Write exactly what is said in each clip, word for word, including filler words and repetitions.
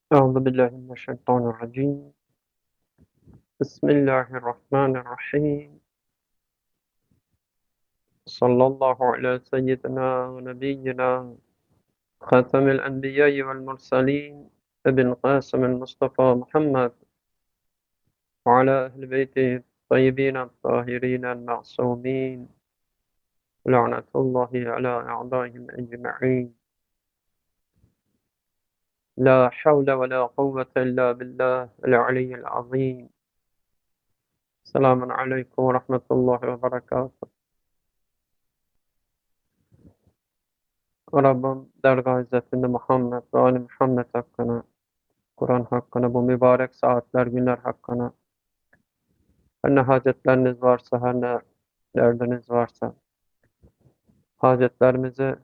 أعوذ بالله من الشيطان الرجيم. بسم الله الرحمن الرحيم. صلى الله على سيدنا ونبينا خاتم الأنبياء والمرسلين أبي القاسم المصطفى محمد وعلى أهل بيته الطيبين الطاهرين المعصومين، لعنة الله على أعدائهم أجمعين. لا حول ولا قوة إلا بالله العلي العظيم. السلام عليكم ورحمة الله وبركاته. Rabbim dergâh izzetinde Muhammed ve Ali Muhammed hakkına, Kur'an hakkına, bu mübarek saatler, günler hakkına, her ne hacetleriniz varsa, her ne derdiniz varsa, hacetlerimizi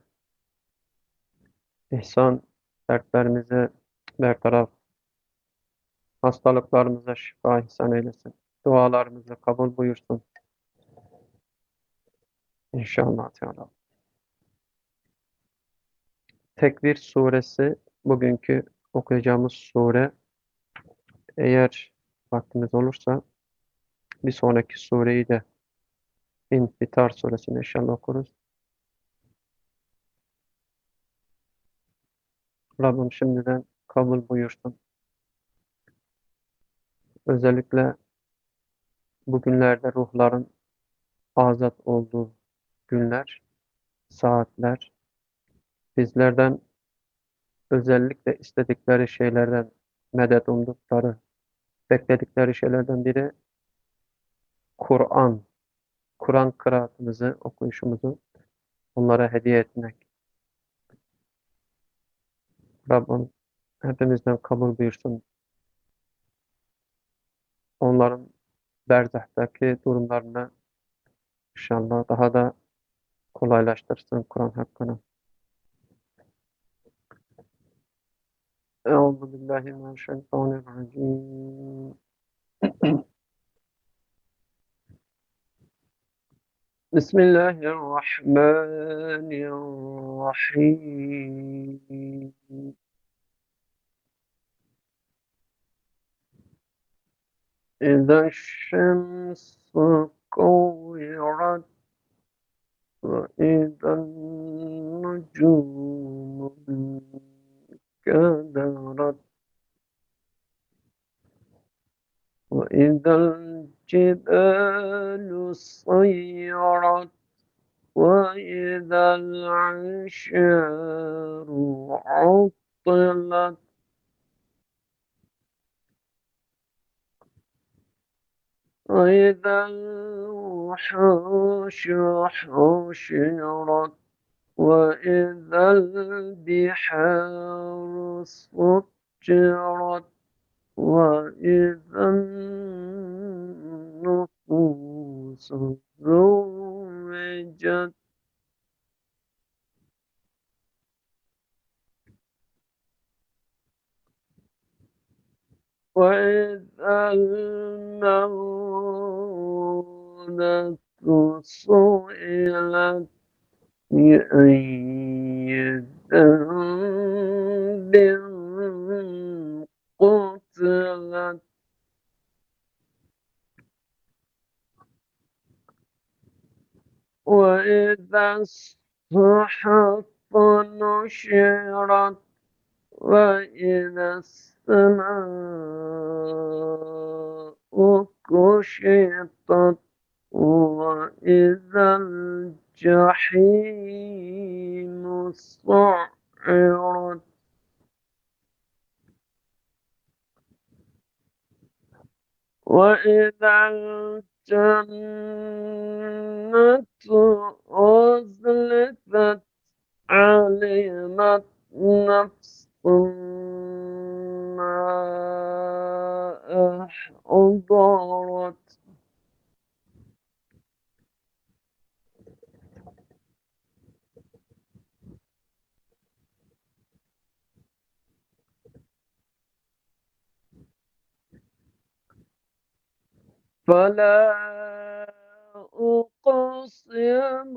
ihsan, dertlerimizi bertaraf, hastalıklarımıza şifa ihsan eylesin. Dualarımızı kabul buyursun. İnşallah Teala. Tekvir suresi bugünkü okuyacağımız sure. Eğer vaktimiz olursa bir sonraki sureyi de İnfitar suresini inşallah okuruz. Rabbim şimdiden kabul buyursun. Özellikle bugünlerde ruhların azat olduğu günler, saatler, bizlerden özellikle istedikleri şeylerden, medet umdukları, bekledikleri şeylerden biri Kur'an. Kur'an kıraatımızı, okuyuşumuzu onlara hediye etmek. Rabbim hepimizden kabul buyursun. Onların berzahtaki durumlarını inşallah daha da kolaylaştırsın Kur'an hakkını. Euzu billahi mineşşeytanirracim. Bismillahirrahmanirrahim. İza şemsu kuvirat ve izan nucumu kadarat ve izal cibalu sayyarat وإذا العشار عطلت وإذا الوحوش حشرت وإذا البحار سجرت وإذا النفوس زوجت وإذا الموءودة سئلت بأي ذنب قتلت وإذا الصحف نشرت وإذا السماء كشطت وإذا الجحيم سعرت وإذا الجنة أزلفت علمت نفس ما أحضرت فلا أقسم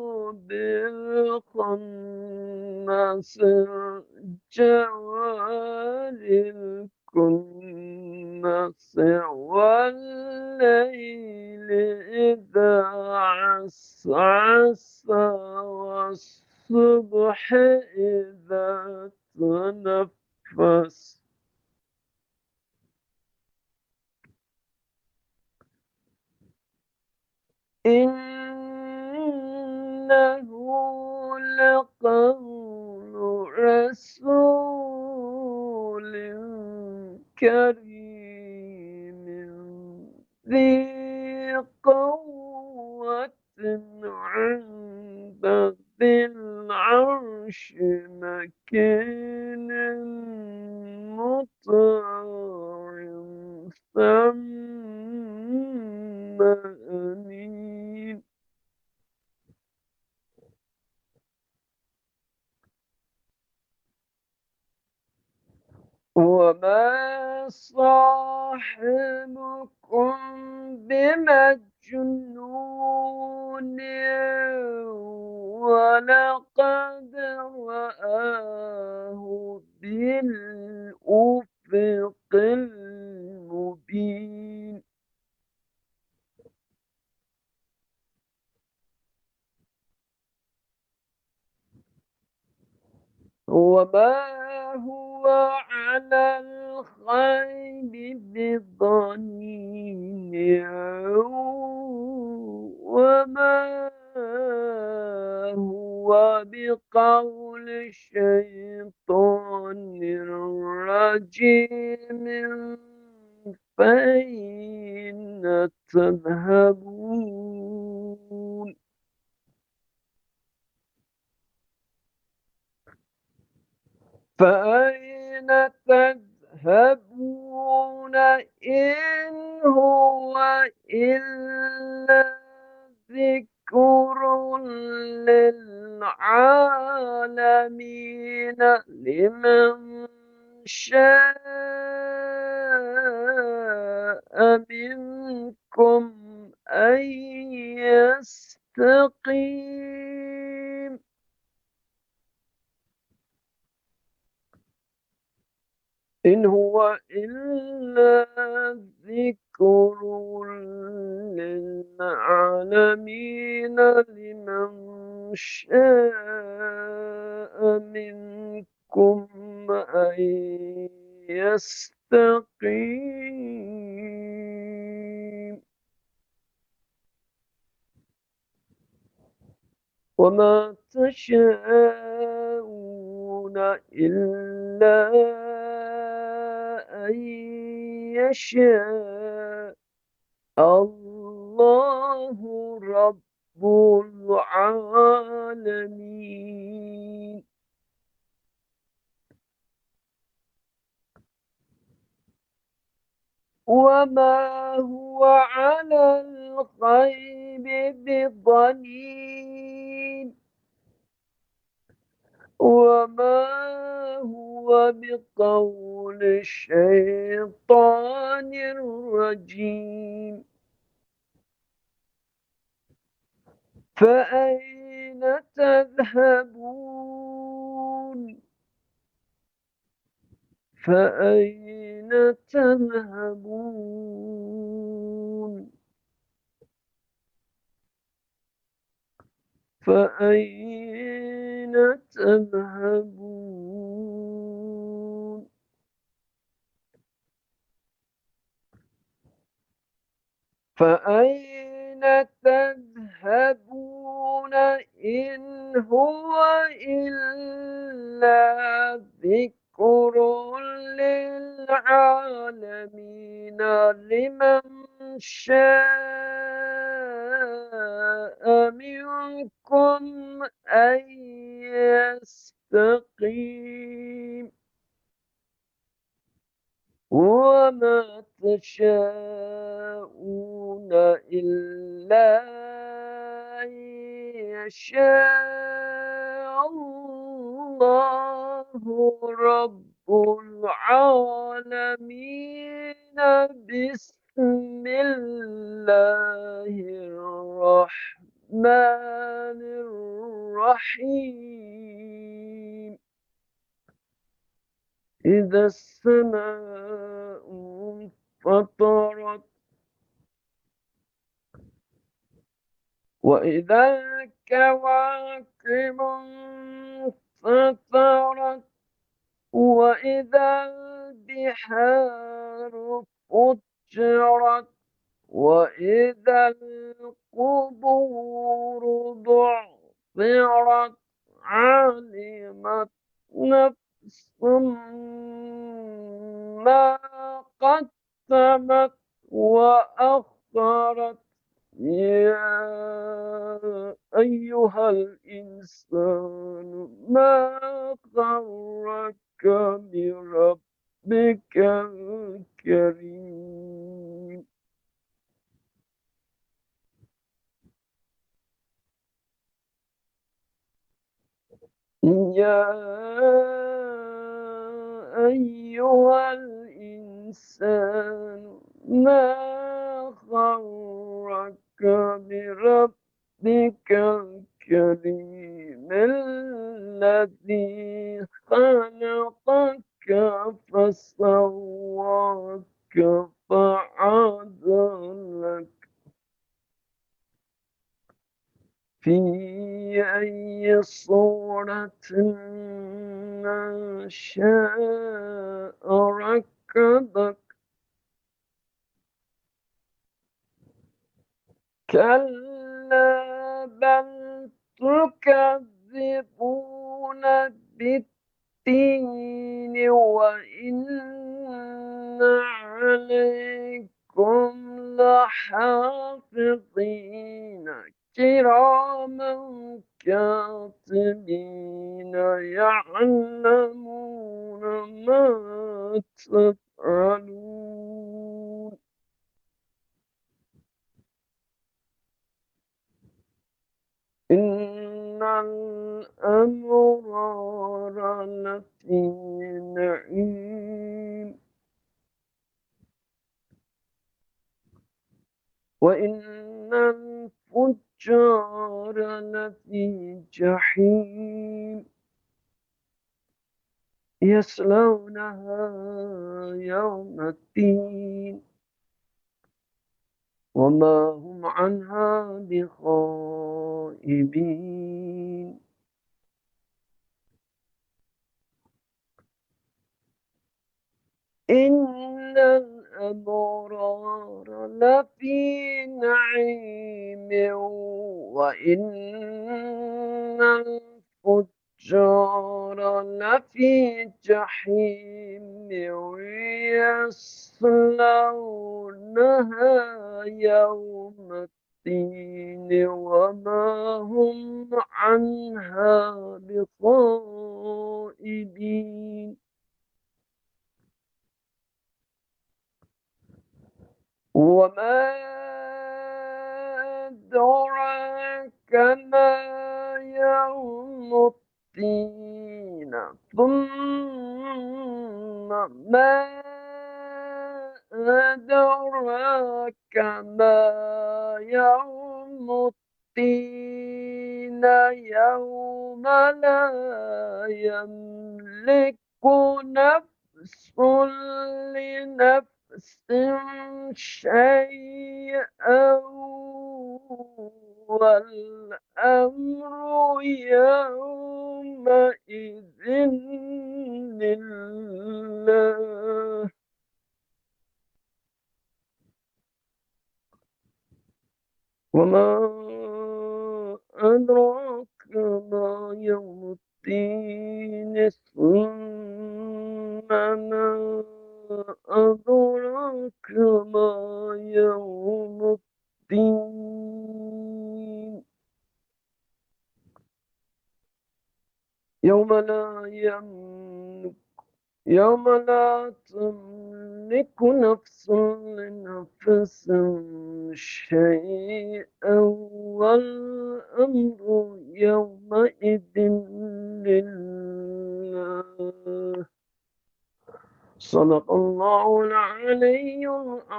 بالخنس الجوار وتنفس. إنه لقول رسول كريم ذي قوة عند ذي العرش مكين مطاع ثم أمين. وما صاحبكم بمجنون ولقد رآه بالأفق المبين. وما هو على الغيب بضنين وما هو بقول شيطان رجيم. فأين تذهبون؟ فأين تذهبون إن هو إلا ذكر للعالمين لمن شاء منكم أن يستقيم. إن هو إلا ذكر للعالمين لمن شاء منكم أن يستقيم. وما تشاءون إلا أن يشاء الله رب العالمين. وما هو على الغيب بضنين وما هو بقول شيطان رجيم. فأين تذهبون؟ فأين تذهبون؟ فأين تذهبون؟ فأين تذهبون إن هو إلا ذكر للعالمين لمن شاء منكم أن يستقيم. وما تشاءون إلا أن يشاء الله رب العالمين. بسم الله الرحمن الرحيم. إذا السماء انفطرت وإذا الكواكب انتثرت وإذا البحار فجرت وإذا القبور بعثرت علمت نفس ما قدمت وأخرت يا أيها الإنسان ما غرك بربك الكريم يا أيها الإنسان ما غرك بربك الكريم الذي خلقك فسواك فعدلك في أي صورة ما شاء ركبك كلا بل تكذبون بالدين وإن عليكم لحافظين كراما كاتبين يعلمون ما تفعلون إن الأبرار لفي نعيم وإن الفجار لفي جحيم يصلونها يوم الدين وما هم عنها بغائبين إن الأبرار لفي نعيم وإن الفجار لفي جحيم يصلونها يوم الدين وما هم عنها بغائبين وما أدراك ما يوم الدين ثم ما أدراك ما يوم الدين يوم لا يملك نفس لنفس شيئا والأمر يومئذ لله وما أدراك ما يوم الدين ثم ما أدراك ما يوم الدين يوم لا يملك يوم لا تملك نفس لنفس شيئا والأمر يومئذ لله صدق الله العلي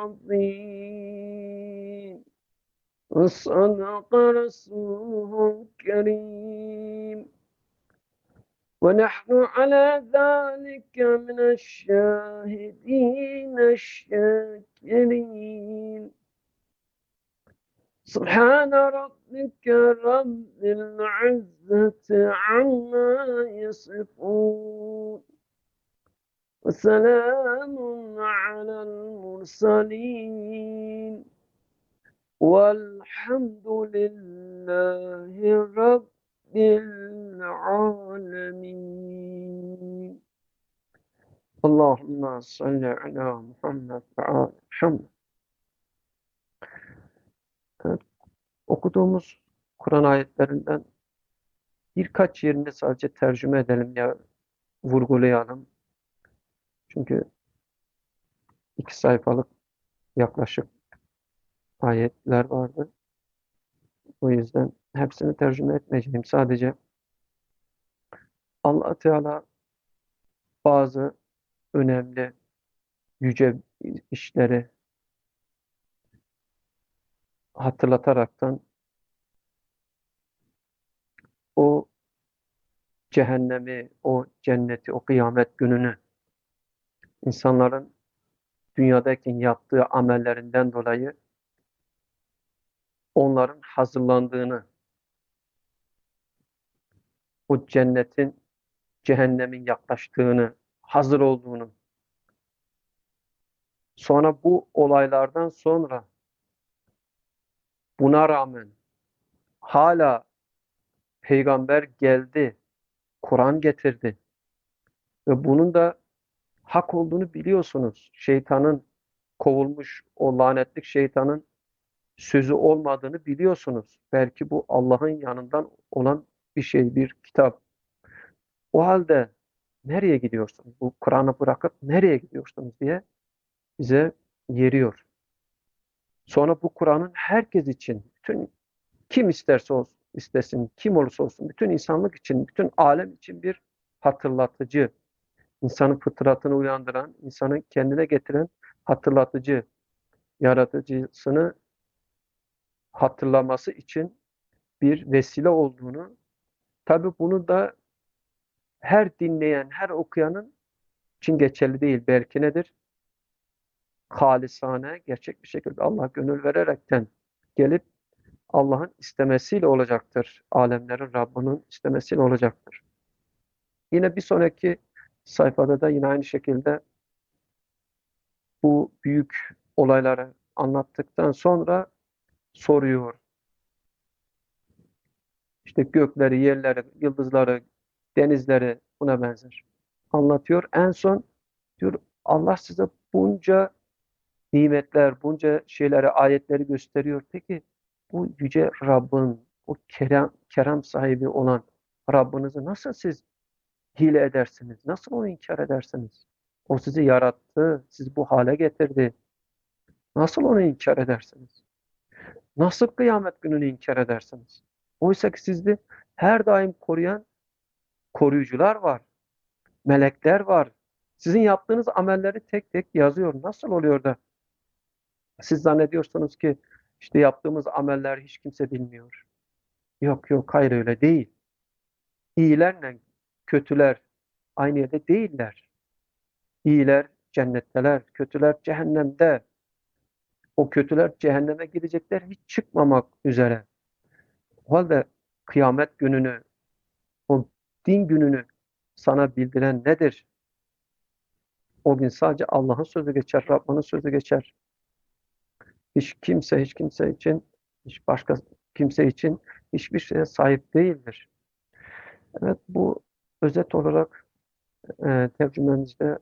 العظيم وصدق رسوله الكريم ونحن على ذلك من الشاهدين الشاكرين سبحان ربك رب العزة عما يصفون وسلام على المرسلين والحمد لله رب العالمين. اللهم صل على Muhammed ve ali Muhammed. Evet, okuduğumuz Kur'an ayetlerinden birkaç yerini sadece tercüme edelim ya vurgulayalım. Çünkü iki sayfalık yaklaşık ayetler vardı. O yüzden hepsini tercüme etmeyeceğim. Sadece Allah Teala bazı önemli, yüce işleri hatırlataraktan o cehennemi, o cenneti, o kıyamet gününü insanların dünyadayken yaptığı amellerinden dolayı onların hazırlandığını, o cennetin, cehennemin yaklaştığını, hazır olduğunu, sonra bu olaylardan sonra buna rağmen hala peygamber geldi, Kur'an getirdi ve bunun da hak olduğunu biliyorsunuz. Şeytanın kovulmuş, o lanetlik şeytanın sözü olmadığını biliyorsunuz. Belki bu Allah'ın yanından olan bir şey, bir kitap. O halde nereye gidiyorsunuz? Bu Kur'an'ı bırakıp nereye gidiyorsunuz diye bize yeriyor. Sonra bu Kur'an'ın herkes için, bütün kim isterse olsun, istesin, kim olursa olsun, bütün insanlık için, bütün alem için bir hatırlatıcı, insanın fıtratını uyandıran, insanı kendine getiren hatırlatıcı, yaratıcısını hatırlaması için bir vesile olduğunu, tabii bunu da her dinleyen, her okuyanın için geçerli değil. Belki nedir? Halisane, gerçek bir şekilde Allah gönül vererekten gelip Allah'ın istemesiyle olacaktır. Alemlerin Rabbinin istemesiyle olacaktır. Yine bir sonraki sayfada da yine aynı şekilde bu büyük olayları anlattıktan sonra soruyor. İşte gökleri, yerleri, yıldızları, denizleri buna benzer. Anlatıyor. En son diyor Allah size bunca nimetler, bunca şeyleri, ayetleri gösteriyor. Peki bu yüce Rabbin, o kerem, kerem sahibi olan Rabbinizi nasıl siz hile edersiniz? Nasıl onu inkar edersiniz? O sizi yarattı, sizi bu hale getirdi. Nasıl onu inkar edersiniz? Nasıl kıyamet gününü inkar edersiniz? Oysa ki sizi her daim koruyan koruyucular var, melekler var. Sizin yaptığınız amelleri tek tek yazıyor. Nasıl oluyor da siz zannediyorsunuz ki işte yaptığımız ameller hiç kimse bilmiyor. Yok yok, hayır, öyle değil. İyilerle kötüler aynı yerde değiller. İyiler cennetteler, kötüler cehennemde. O kötüler cehenneme gidecekler hiç çıkmamak üzere. O halde kıyamet gününü, o din gününü sana bildiren nedir? O gün sadece Allah'ın sözü geçer, Rabbinin sözü geçer. Hiç kimse, hiç kimse için, hiç başka kimse için hiçbir şeye sahip değildir. Evet, bu özet olarak e, tercümemizde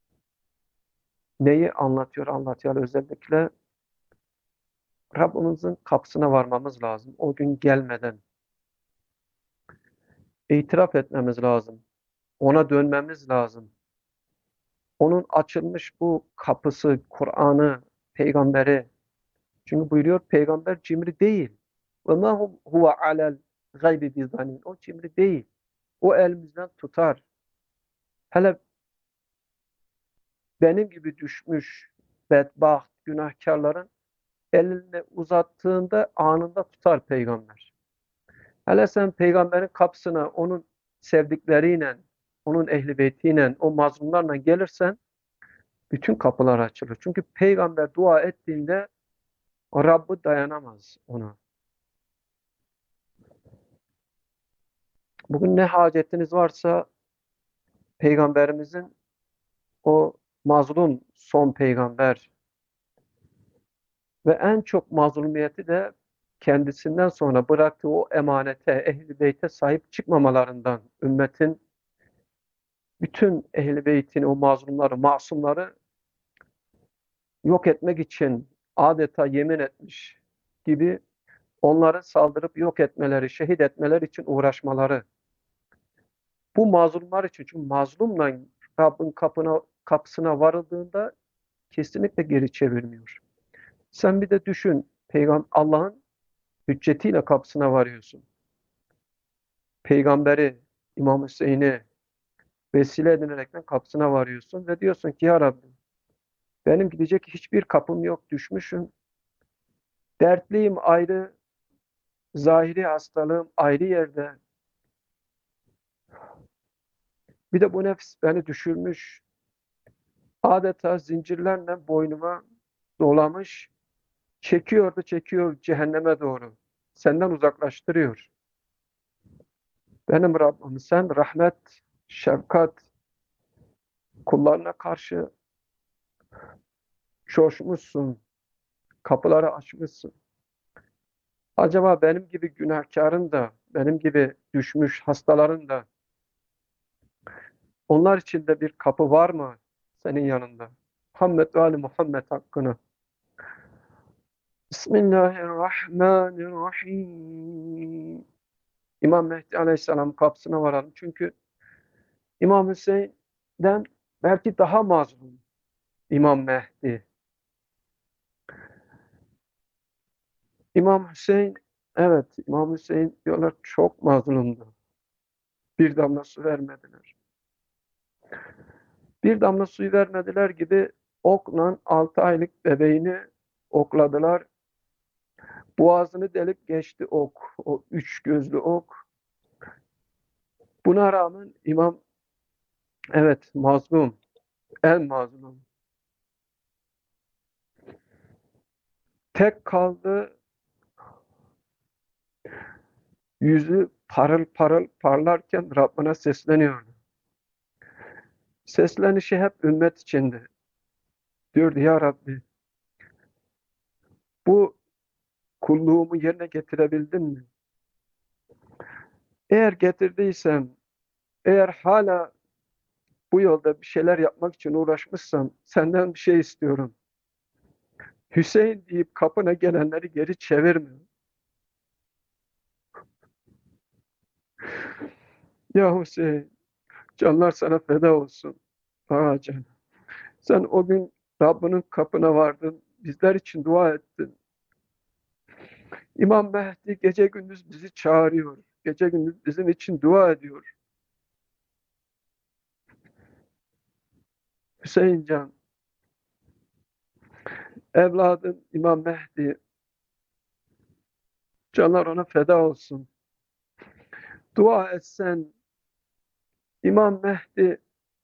neyi anlatıyor, anlatıyor özellikle Rabbimizin kapısına varmamız lazım. O gün gelmeden itiraf etmemiz lazım. Ona dönmemiz lazım. Onun açılmış bu kapısı, Kur'an'ı, peygamberi. Çünkü buyuruyor peygamber cimri değil. Ve ma huve alel gaybi bizanin. O cimri değil. O elimizden tutar. Hele benim gibi düşmüş, bedbaht, günahkarların elini uzattığında anında tutar peygamber. Hele sen peygamberin kapısına onun sevdikleriyle, onun ehli beytiyle, o mazlumlarla gelirsen bütün kapılar açılır. Çünkü peygamber dua ettiğinde Rabbi dayanamaz ona. Bugün ne hacetiniz varsa peygamberimizin o mazlum son peygamber ve en çok mazlumiyeti de kendisinden sonra bıraktığı o emanete, ehl-i beyte sahip çıkmamalarından, ümmetin bütün ehl-i beytin o mazlumları, masumları yok etmek için adeta yemin etmiş gibi onları saldırıp yok etmeleri, şehit etmeleri için uğraşmaları. Bu mazlumlar için, çünkü mazlumla Rabbin kapına, kapısına varıldığında kesinlikle geri çevirmiyor. Sen bir de düşün, Peygamber Allah'ın hüccetiyle kapısına varıyorsun. Peygamberi, İmam Hüseyin'i vesile edinerekten kapısına varıyorsun ve diyorsun ki ya Rabbi, benim gidecek hiçbir kapım yok, düşmüşüm. Dertliyim ayrı, zahiri hastalığım ayrı yerde. Bir de bu nefs beni düşürmüş. Adeta zincirlerle boynuma dolamış. Çekiyor da çekiyor cehenneme doğru. Senden uzaklaştırıyor. Benim Rabbim sen rahmet, şefkat, kullarına karşı coşmuşsun, kapıları açmışsın. Acaba benim gibi günahkarın da, benim gibi düşmüş hastaların da onlar için de bir kapı var mı senin yanında? Muhammed ve Ali Muhammed hakkını. Bismillahirrahmanirrahim. İmam Mehdi Aleyhisselam kapısına varalım. Çünkü İmam Hüseyin'den belki daha mazlum İmam Mehdi. İmam Hüseyin, evet İmam Hüseyin diyorlar çok mazlumdu. Bir damla su vermediler. Bir damla suyu vermediler gibi okla altı aylık bebeğini okladılar. Boğazını delip geçti ok. O üç gözlü ok. Buna rağmen İmam evet mazlum. En mazlum. Tek kaldı, yüzü parıl parıl parlarken Rabbine sesleniyordu. Seslenişi hep ümmet içindi. Diyordu ya Rabbi, bu kulluğumu yerine getirebildim mi? Eğer getirdiysem, eğer hala bu yolda bir şeyler yapmak için uğraşmışsam senden bir şey istiyorum. Hüseyin deyip kapına gelenleri geri çevirme. Ya Hüseyin, canlar sana feda olsun. Aa can. Sen o gün Rabbinin kapına vardın, bizler için dua ettin. İmam Mehdi gece gündüz bizi çağırıyor. Gece gündüz bizim için dua ediyor. Hüseyin can, evladın İmam Mehdi, canlar ona feda olsun. Dua etsen, İmam Mehdi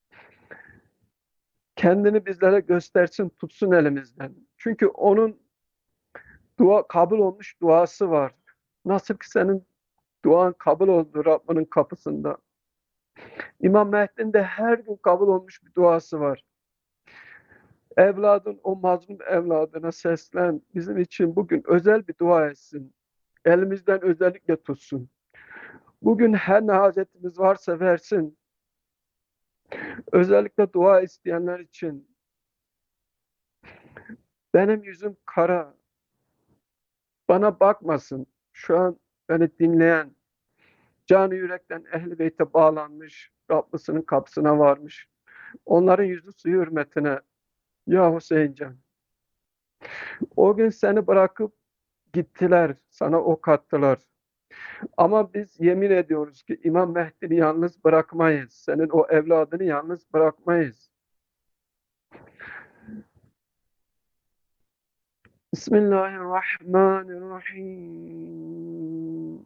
kendini bizlere göstersin, tutsun elimizden. Çünkü onun dua kabul olmuş duası var. Nasıl ki senin duan kabul oldu Rabbinin kapısında. İmam Mehdi'nin de her gün kabul olmuş bir duası var. Evladın o mazlum evladına seslen. Bizim için bugün özel bir dua etsin. Elimizden özellikle tutsun. Bugün her ne hacetimiz varsa versin. Özellikle dua isteyenler için. Benim yüzüm kara. Bana bakmasın. Şu an beni dinleyen, canı yürekten ehl-i beyte bağlanmış, Rabbisinin kapısına varmış. Onların yüzü suyu hürmetine, ya Hüseyincan, o gün seni bırakıp gittiler, sana ok attılar. Ama biz yemin ediyoruz ki İmam Mehdi'ni yalnız bırakmayız. Senin o evladını yalnız bırakmayız. Bismillahirrahmanirrahim.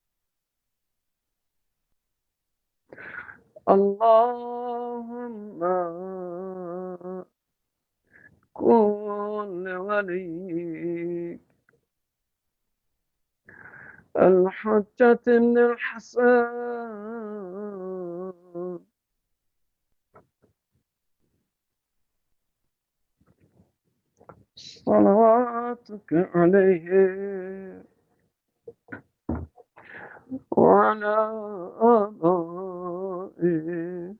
Allahümme kun veliyik el-Hüccet ibn-i Hasan. صلواتك عليه وعلى آبائه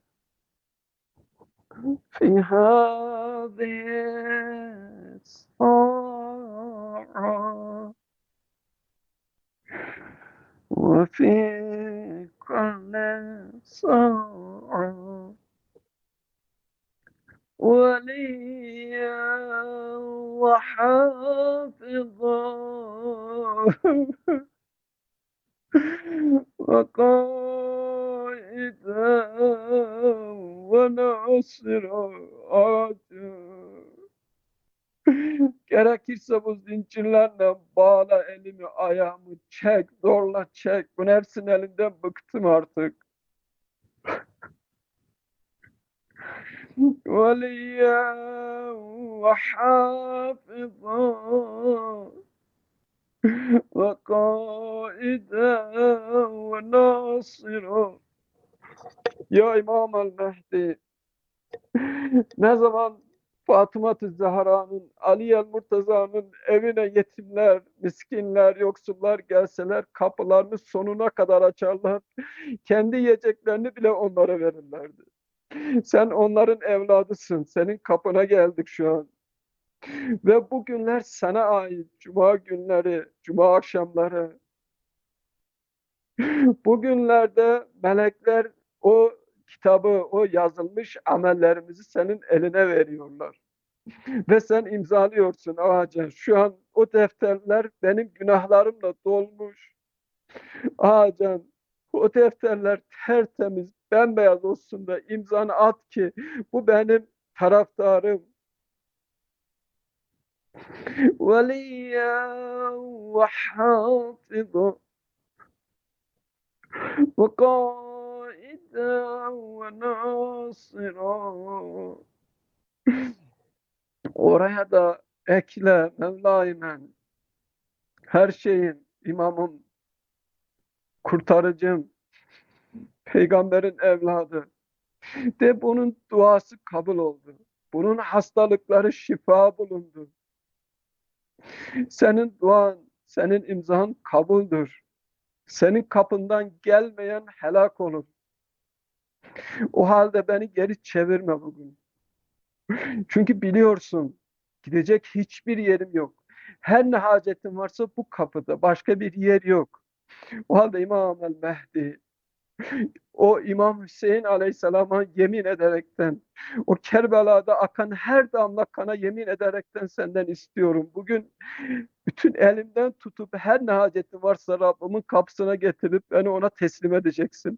في هذه الساعة وفي كل ساعة وليا وحافظا وقائدا وناصرا. Gerekirse bu zincirlerle bağla elimi ayağımı, çek, zorla çek. Bu nefsin elinden bıktım artık. Veliya ve hafıza ve kaide ve nasira. Ya İmam el-Mehdi, ne zaman Fatıma-ı Zahra'nın, Ali el-Murtaza'nın evine yetimler, miskinler, yoksullar gelseler kapılarını sonuna kadar açarlar. Kendi yiyeceklerini bile onlara verirlerdi. Sen onların evladısın. Senin kapına geldik şu an. Ve bu günler sana ait. Cuma günleri, cuma akşamları. Bu günlerde melekler o kitabı, o yazılmış amellerimizi senin eline veriyorlar. Ve sen imzalıyorsun ağaca. Şu an o defterler benim günahlarımla dolmuş. Ağacan, o defterler tertemiz, bembeyaz olsun da imzanı at ki bu benim taraftarım. Veliya ve hafıza ve kaiden ve nasira. Oraya da ekle Mevla-i her şeyin imamım, kurtarıcım, peygamberin evladı. De bunun duası kabul oldu. Bunun hastalıkları şifa bulundu. Senin duan, senin imzan kabuldür. Senin kapından gelmeyen helak olur. O halde beni geri çevirme bugün. Çünkü biliyorsun, gidecek hiçbir yerim yok. Her ne hacetim varsa bu kapıda, başka bir yer yok. O halde İmam el-Mehdi, o İmam Hüseyin Aleyhisselam'a yemin ederekten, o Kerbela'da akan her damla kana yemin ederekten senden istiyorum. Bugün bütün elimden tutup her ne hacetin varsa Rabbimin kapısına getirip beni ona teslim edeceksin.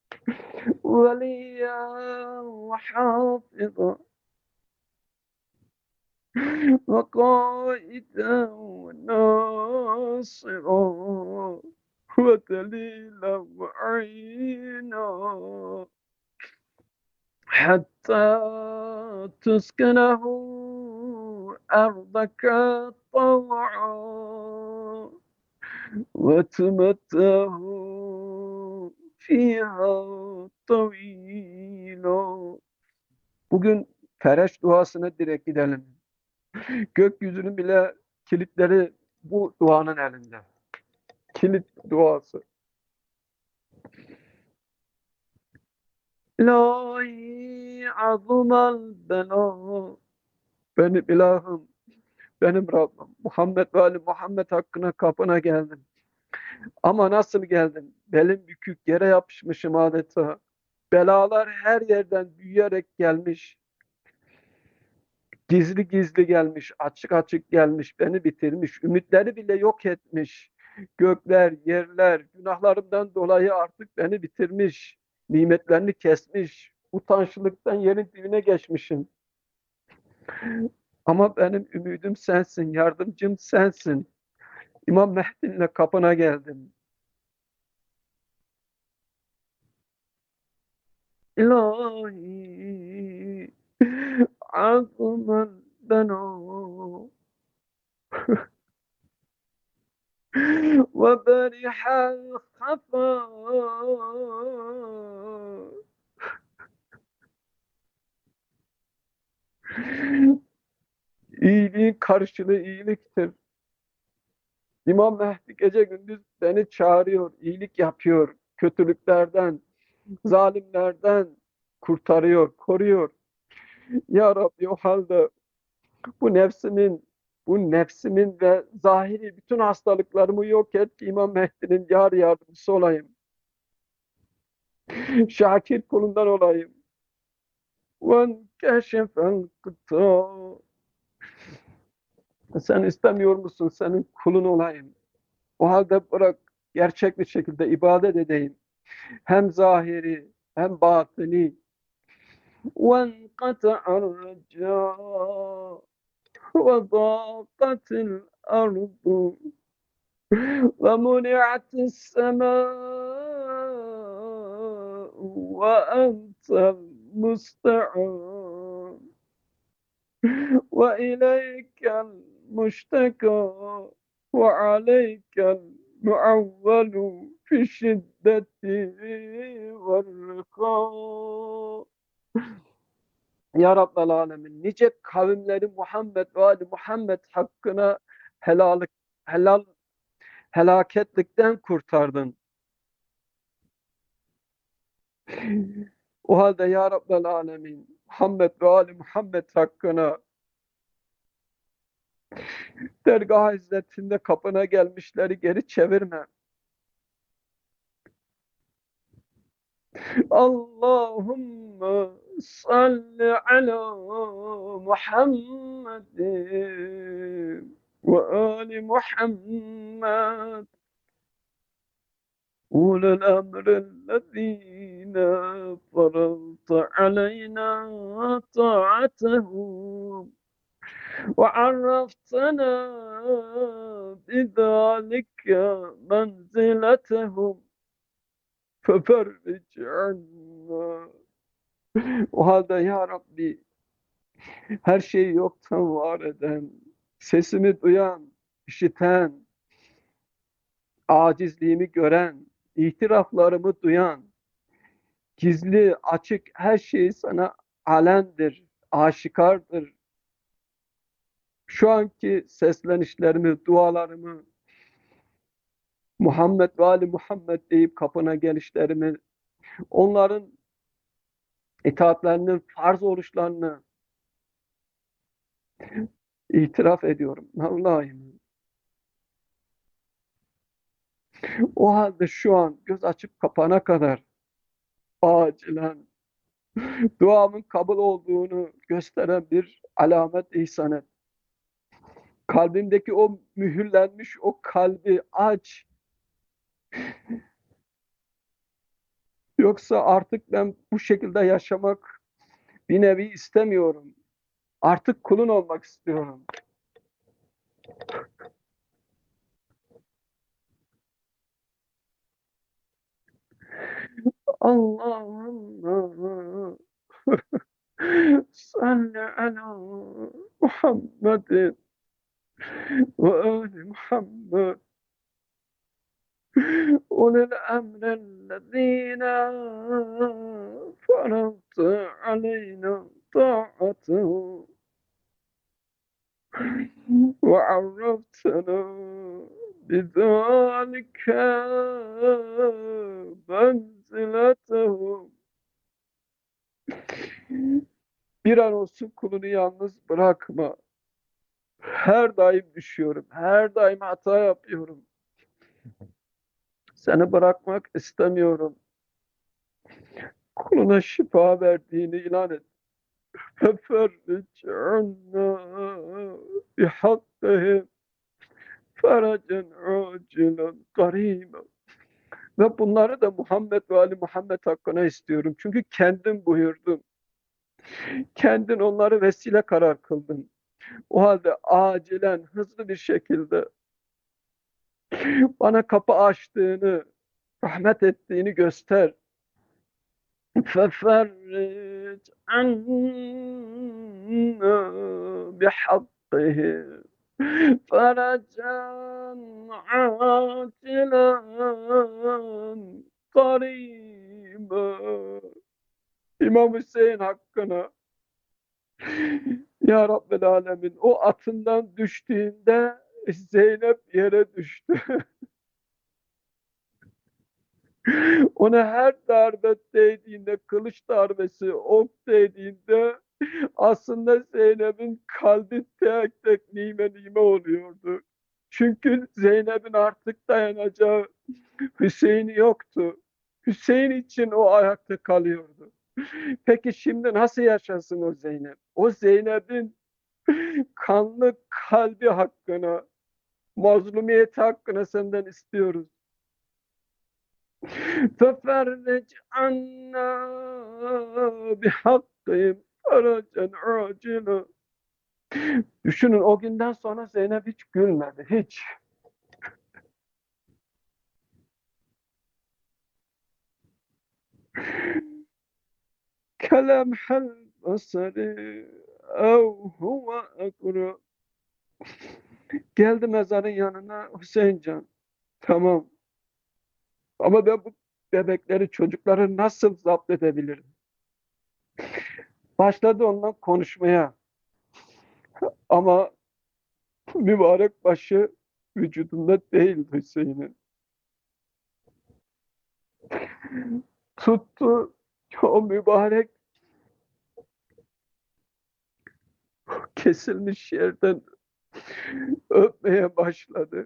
Veliya ve hafıza ve kaiden ve nasira ve delilen ve ayna حتى تسكنه أرضك طوعا وتمتعه فيها طويلا. Bugün Fereş duasına direkt gidelim. Gökyüzünün bile kilitleri bu duanın elinde. Kilit duası. İlahi azmal bela. Benim ilahım, benim Rabbim. Muhammed ve Ali Muhammed hakkına kapına geldim. Ama nasıl geldim? Belim bükük, yere yapışmışım adeta. Belalar her yerden büyüyerek gelmiş. Gizli gizli gelmiş, açık açık gelmiş, beni bitirmiş. Ümitleri bile yok etmiş. Gökler, yerler, günahlarımdan dolayı artık beni bitirmiş. Nimetlerini kesmiş. Utançlılıktan yerin dibine geçmişim. Ama benim ümidim sensin, yardımcım sensin. İmam Mehdi'nin kapına geldim. İlahi azman bena ve berihal hafa. İyiliğin karşılığı iyiliktir. İmam Mehdi gece gündüz beni çağırıyor, iyilik yapıyor, kötülüklerden, zalimlerden kurtarıyor, koruyor. Ya Rabbi, o halde bu nefsimin, bu nefsimin ve zahiri bütün hastalıklarımı yok et ki İmam Mehdi'nin yar yardımcısı olayım. Şakir kulundan olayım. وَانْكَشَفَ الْقِطَاعُ. Sen istemiyor musun senin kulun olayım? O halde bırak gerçek bir şekilde ibadet edeyim. Hem zahiri hem batini. وَانْقَطَعَ الرَّجَاءُ وَضَاقَتِ الْأَرْضُ وَمُنِعَتِ السَّمَاءُ وَأَنْتَ الْمُسْتَعَانُ وَإِلَيْكَ الْمُشْتَكَى وَعَلَيْكَ الْمُعَوَّلُ فِي الشِّدَّةِ وَالرَّخَاءِ. Ya Rabbel Alemin, nice kavimleri Muhammed ve Ali Muhammed hakkına helal, helal helaketlikten kurtardın. O halde Ya Rabbel Alemin, Muhammed ve Ali Muhammed hakkına dergah izzetinde kapına gelmişleri geri çevirme. Allahümme salli ala Muhammedin ve ali Muhammed أولى الأمر الذين فرضت علينا طاعتهم وعرفتنا بذلك منزلتهم ففرج عنا. O halde Ya Rabbi, her şeyi yoktan var eden, sesimi duyan, işiten, acizliğimi gören, itiraflarımı duyan, gizli, açık her şey sana alendir, aşikardır. Şu anki seslenişlerimi, dualarımı, Muhammed ve Ali Muhammed deyip kapına gelişlerimi, onların itaatlerinin farz oluşlarını itiraf ediyorum. Allah'ım. O halde şu an göz açıp kapana kadar acilen duamın kabul olduğunu gösteren bir alamet ihsan et. Kalbimdeki o mühürlenmiş o kalbi aç. Yoksa artık ben bu şekilde yaşamak bir nevi istemiyorum. Artık kulun olmak istiyorum. Allah'ım salli ala Muhammedin ve ali Muhammed ulul emrellezine faraltı aleyna ta'atuhu ve arraftena bizalike menziletehum. Bir an olsun kulunu yalnız bırakma. Her daim düşüyorum. Her daim hata yapıyorum. Seni bırakmak istemiyorum. Kuluna şifa verdiğini ilan et. فَفَرِّجْ عَنَّا بِحَقِّهِمْ فَرَجًا عَاجِلًا قَرِيبًا. Ve bunları da Muhammed ve Ali Muhammed hakkına istiyorum. Çünkü kendin buyurdun. Kendin onları vesile karar kıldın. O halde acilen, hızlı bir şekilde bana kapı açtığını, rahmet ettiğini göster. فَفَرِّجْ عَنَّا بِحَقِّهِ فَرَجًا عَاجِلًا قَرِيبًا. İmam Hüseyin hakkına, Ya Rabbel Alemin, o atından düştüğünde Zeynep yere düştü. Ona her darbe değdiğinde, kılıç darbesi, ok değdiğinde aslında Zeynep'in kalbi tek tek nime nime oluyordu. Çünkü Zeynep'in artık dayanacağı Hüseyin yoktu. Hüseyin için o ayakta kalıyordu. Peki şimdi nasıl yaşasın o Zeynep? O Zeynep'in kanlı kalbi hakkına, mazlumiyeti hakkına senden istiyoruz. Feferric anna bihakkım faracen acila. Düşünün, o günden sonra Zeynep hiç gülmedi, hiç. Kelemhel basari ev huve ekru. Geldi mezarın yanına, Hüseyincan. Tamam, ama ben bu bebekleri, çocukları nasıl zapt edebilirim? Başladı onunla konuşmaya. Ama mübarek başı vücudunda değildi Hüseyin'in. Tuttu o mübarek kesilmiş yerden öpmeye başladı.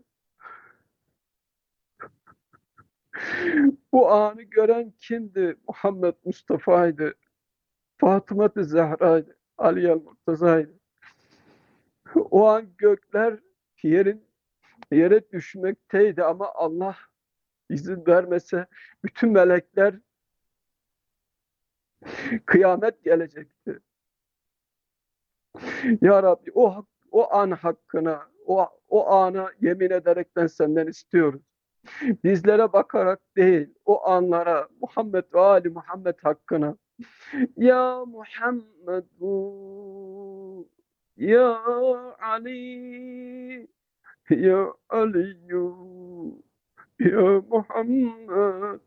Bu anı gören kimdi? Muhammed Mustafa'ydı. Fatıma-ı Zehra'ydı. Ali el-Murtaza'ydı. O an gökler yerin yere düşmekteydi ama Allah izin vermese bütün melekler, kıyamet gelecekti. Ya Rabbi, o o an hakkına, o o ana yemin ederekten senden istiyoruz. Bizlere bakarak değil, o anlara, Muhammed ve Ali Muhammed hakkına. Ya Muhammedu, ya Ali, ya Aliyu, ya Muhammed.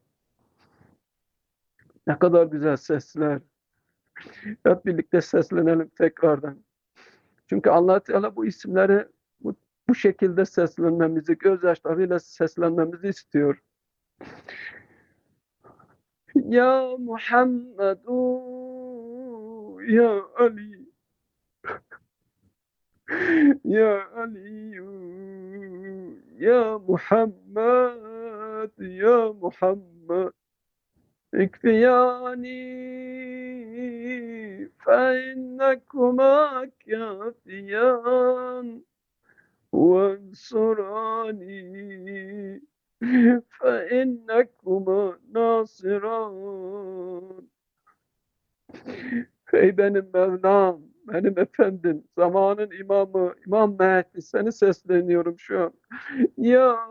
Ne kadar güzel sesler. Hep birlikte seslenelim tekrardan. Çünkü Allah Teala bu isimleri bu, bu şekilde seslenmemizi, gözyaşlarıyla seslenmemizi istiyor. Ya Muhammedu, ya Ali, ya Ali, ya Muhammed, ya Muhammed. اكفياني فإنكما كافيان وانصراني فإنكما ناصران. Ey benim Mevlam, benim efendim, zamanın imamı, İmam Mehdi, seni sesleniyorum şu an. Ya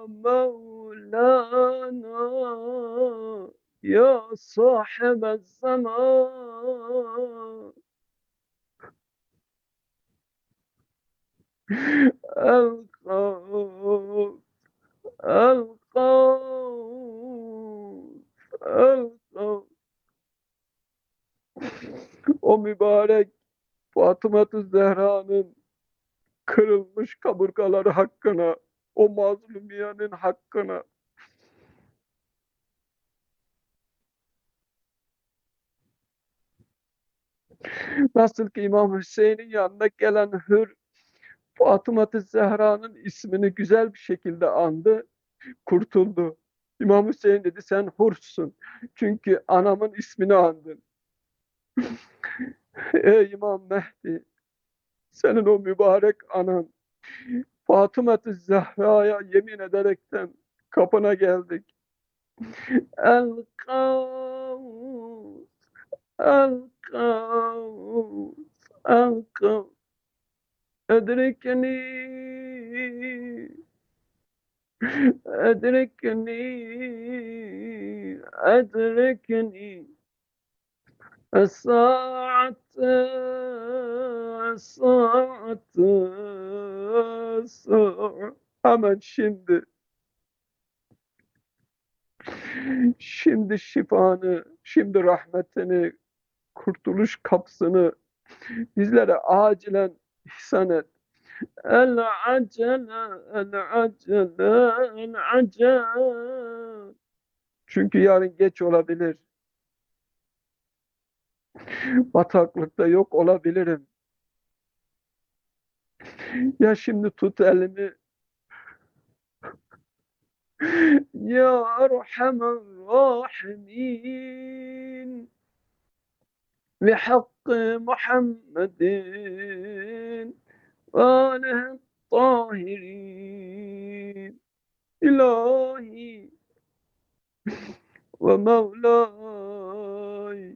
Mevlana, ya sahibe zaman, el kavs, el kavs, el kavs. O mübarek Fatıma-ı Zehra'nın kırılmış kaburgaları hakkına, o mazlumiyenin hakkına. Nasıl ki İmam Hüseyin'in yanına gelen hür Fatıma-ı Zehra'nın ismini güzel bir şekilde andı, kurtuldu. İmam Hüseyin dedi, sen hursun. Çünkü anamın ismini andın. Ey İmam Mehdi, senin o mübarek anan Fatıma-ı Zehra'ya yemin ederekten kapına geldik. El kavs, el kavs, el kavs. Edrikni, edrikni, edrikni. الساعة الساعة الساعة. Hemen şimdi, şimdi şifanı, şimdi rahmetini, kurtuluş kapısını Bizlere acilen ihsan et. El acele, el acele, el acele. Çünkü yarın geç olabilir. Bataklıkta yok olabilirim. Ya şimdi tut elimi. Ya Erhamer Rahimin. Ve hakkı Muhammedin. Ve alihi tahirin. İlahi ve Mevlay.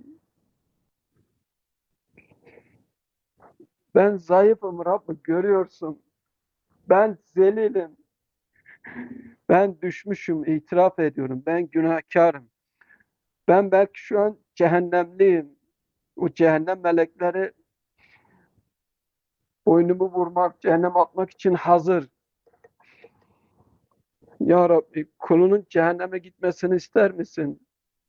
Ben zayıfım Rabbim, görüyorsun. Ben zelilim. Ben düşmüşüm, itiraf ediyorum. Ben günahkarım. Ben belki şu an cehennemliyim. O cehennem melekleri boynumu vurmak, cehennem atmak için hazır. Ya Rabbi, kulunun cehenneme gitmesini ister misin?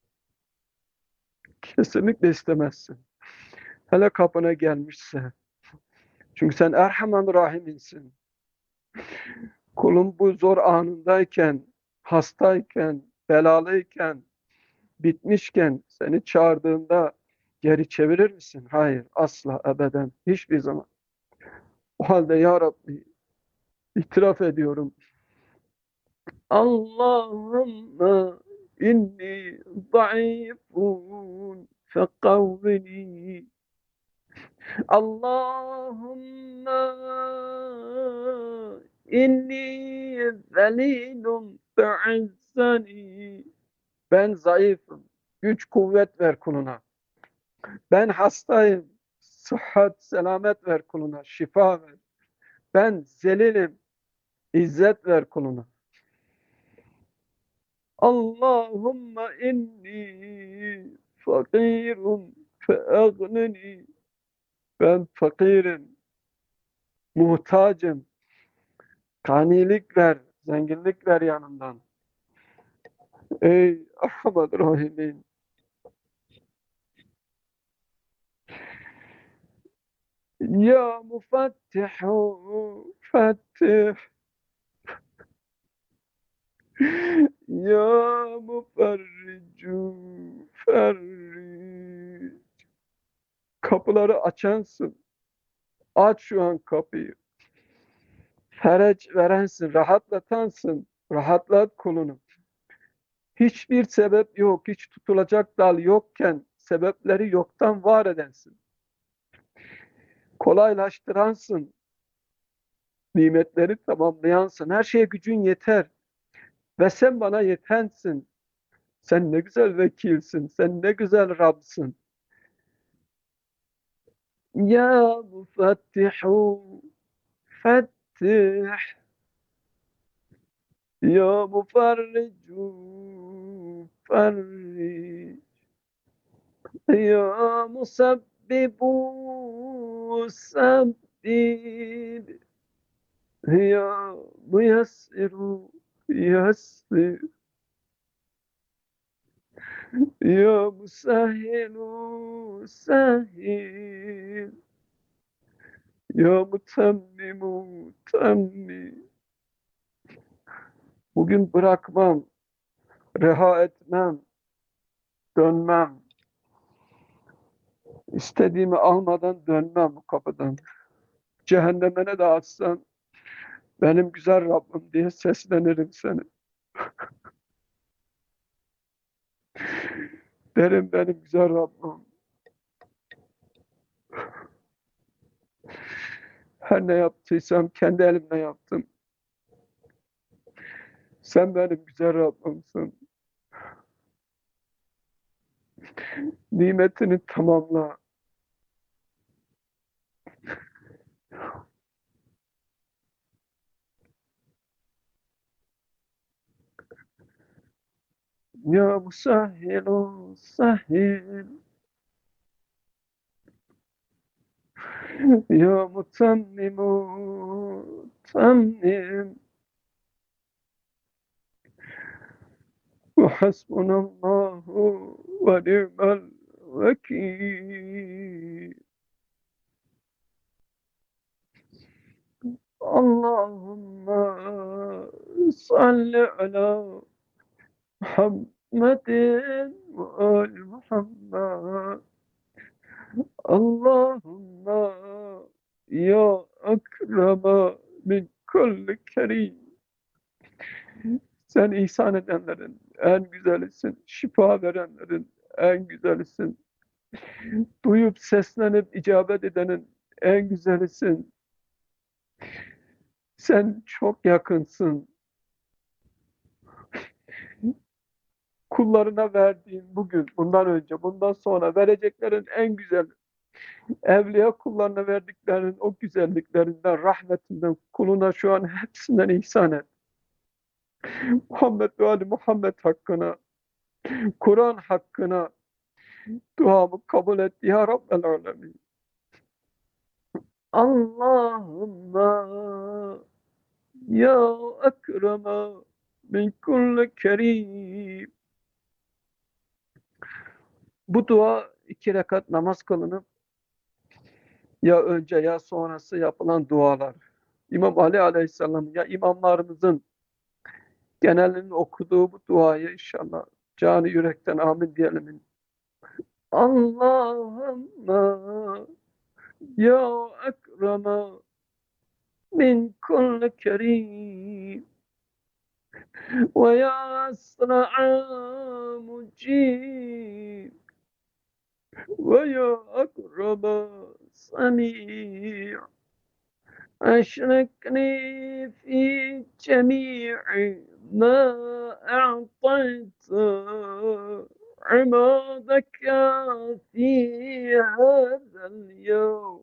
Kesinlikle istemezsin. Hele kapına gelmişse. Çünkü sen Erhaman Rahim'insin. Kulun bu zor anındayken, hastayken, belalıyken, bitmişken seni çağırdığında geri çevirir misin? Hayır, asla, ebeden, hiçbir zaman. O halde ya Rabbi, itiraf ediyorum. Allahümme inni zayıfun fekavvini. Allahümme inni zelilun fe'izzani. Ben zayıfım. Güç kuvvet ver kuluna. Ben hastayım. Sıhhat, selamet ver kuluna. Şifa ver. Ben zelilim. İzzet ver kuluna. Allahümme inni fakirun feagnini. Ben fakirim, muhtacım. Kanilik ver, zenginlik ver yanından. Ey Ahmet Rahimin. Ya mufattihu fattih. Ya muferricu ferric. Kapıları açansın. Aç şu an kapıyı. Fereç verensin, rahatlatansın. Rahatlat kulunu. Hiçbir sebep yok, hiç tutulacak dal yokken sebepleri yoktan var edensin. Kolaylaştıransın. Nimetleri tamamlayansın. Her şeye gücün yeter. Ve sen bana yetensin. Sen ne güzel vekilsin. Sen ne güzel Rab'sın. Ya mufattihu fettih. Ya mufarricu farric. Ya musabbibu sabbib. Ya muyassiru yassir. Ya musahhilu sahhil. Ya mutemmimu temmim. Bugün bırakmam, reha etmem, dönmem. İstediğimi almadan dönmem bu kapıdan. Cehenneme ne de atsan benim güzel Rabbim diye seslenirim seni. Derim benim güzel Rabbim. Her ne yaptıysam kendi elimle yaptım. Sen benim güzel Rabbimsin. Nimetini tamamla. Ya musahhilu sahhil. Ya mutemmimu temmim. Ve hasbunallahu ve ni'mel vekil. Allahümme salli ala Muhammedin ve ali Muhammed. Allahümme ya ekreme min kulli kerim. Sen ihsan edenlerin en güzelisin, şifa verenlerin en güzelisin. Duyup seslenip icabet edenin en güzelisin. Sen çok yakınsın. Kullarına verdiğin bugün, bundan önce, bundan sonra vereceklerin en güzel, evliya kullarına verdiklerinin o güzelliklerinden, rahmetinden, kuluna şu an hepsinden ihsan et. Muhammed ve Ali Muhammed hakkına, Kur'an hakkına duamı kabul et ya Rabbel Alemin. Allahümme ya ekreme min kulli kerim. Bu dua iki rekat namaz kılınıp ya önce ya sonrası yapılan dualar. İmam Ali Aleyhisselam ya imamlarımızın genelinin okuduğu bu duayı inşallah canı yürekten amin diyelim. Allahümme ya ekreme min kulli kerim ve ya esra'a mucib ve ya ekreme sami' أشركني في جميع ما أعطيت عبادك في هذا اليوم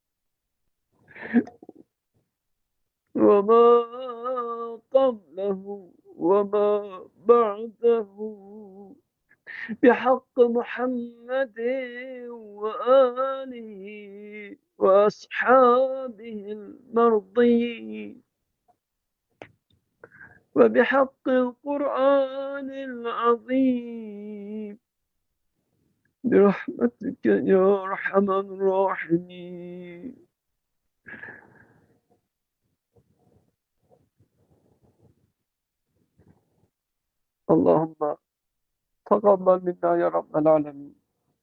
وما قبله وما بعده بحق محمد وآله وأصحابه المرضيين وبحق القرآن العظيم برحمتك يا أرحم الراحمين. اللهم تقبل منا يا رب العالمين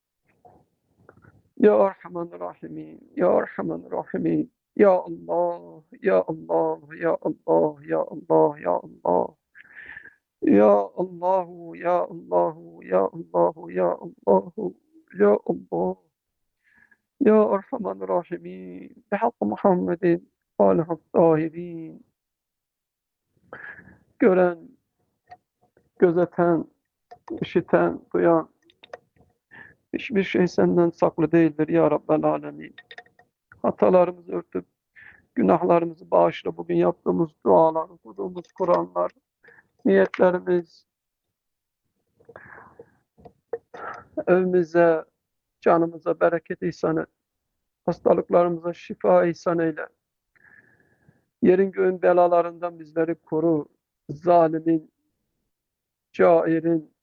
يا أرحم الراحمين يا أرحم الراحمين يا الله يا الله يا الله يا الله يا الله يا الله يا الله يا الله يا الله يا الله يا أرحم الراحمين بحق محمد وآله الطاهرين. Gören, gözeten, işiten, duyan hiçbir şey senden saklı değildir ya Rabbel Alemin. Hatalarımızı örtüp günahlarımızı bağışla. Bugün yaptığımız dualar, okuduğumuz Kur'anlar, niyetlerimiz, evimize, canımıza bereket ihsan et. Hastalıklarımıza şifa ihsan eyle. Yerin göğün belalarından bizleri koru. Zalimin, cairin,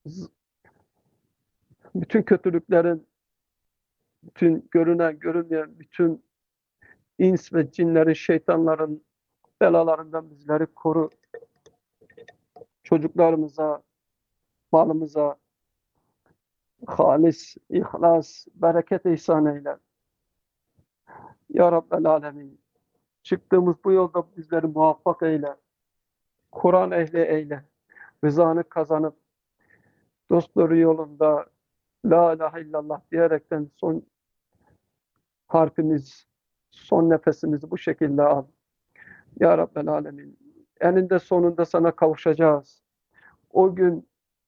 bütün kötülüklerin, bütün görünen, görünmeyen, bütün ins ve cinlerin, şeytanların belalarından bizleri koru. Çocuklarımıza, malımıza halis, ihlas, bereket ihsan eyle. Ya Rabbel Alemin. Çıktığımız bu yolda bizleri muvaffak eyle. Kur'an ehli eyle. Rızanı kazanıp dostları yolunda La ilahe illallah diyerekten son harfimiz, son nefesimizi bu şekilde al. Ya Rabbel Alemin. Eninde sonunda sana kavuşacağız. O gün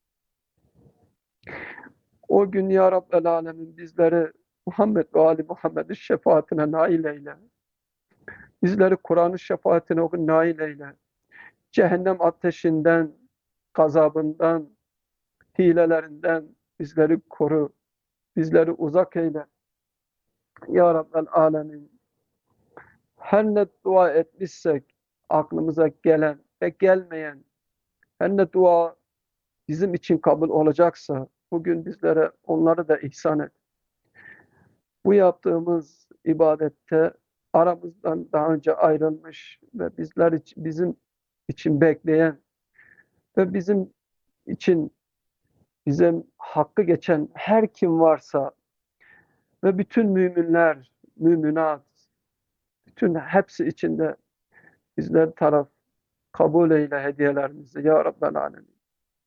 o gün Ya Rabbel Alemin bizleri Muhammed ve Ali Muhammed'in şefaatine nail eyle. Bizleri Kur'an'ın şefaatine o gün nail eyle. Cehennem ateşinden, gazabından, hilelerinden bizleri koru. Bizleri uzak eyle. Ya Rabbel Alemin. Her ne dua etmişsek aklımıza gelen ve gelmeyen, her ne dua bizim için kabul olacaksa bugün bizlere onları da ihsan et. Bu yaptığımız ibadette aramızdan daha önce ayrılmış ve bizler için, bizim için bekleyen ve bizim için bize hakkı geçen her kim varsa ve bütün müminler, müminat, bütün hepsi içinde bizler taraf kabul eyle hediyelerimizi ya Rabbel Alemin.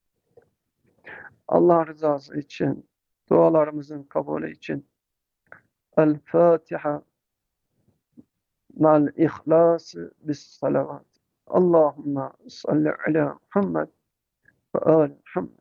Allah rızası için, dualarımızın kabulü için El Fatiha ma'al ihlası bis salavat. Allahümme salli ala Muhammed ve ali Muhammed.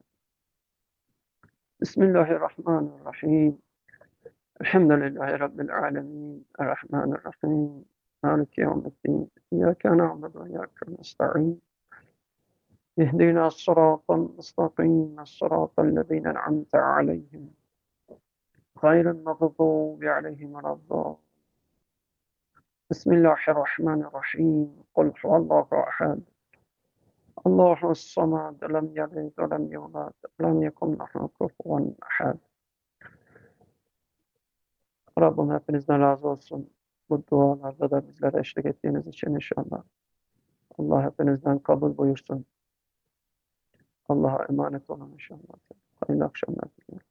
Bismillahirrahmanirrahim. Elhamdülillahi Rabbil alemin. Errahmanirrahim. Maliki yevmiddin. İyyâke na'budu ve iyyâke nesta'in. اهدنا الصراط المستقيم الصراط الذين أنعمت عليهم غير المغضوب عليهم ولا الضالين بسم الله الرحمن الرحيم قل هو الله أحد الله الصمد لم يلد ولم يولد ولم يكن له كفوا أحد. Rabbim hepinizden razı olsun. Bu dualarda da bizlere eşlik ettiğiniz için inşallah. Allah hepinizden kabul buyursun. Allah'a emanet olun inşallah. Hayırlı akşamlar diliyorum.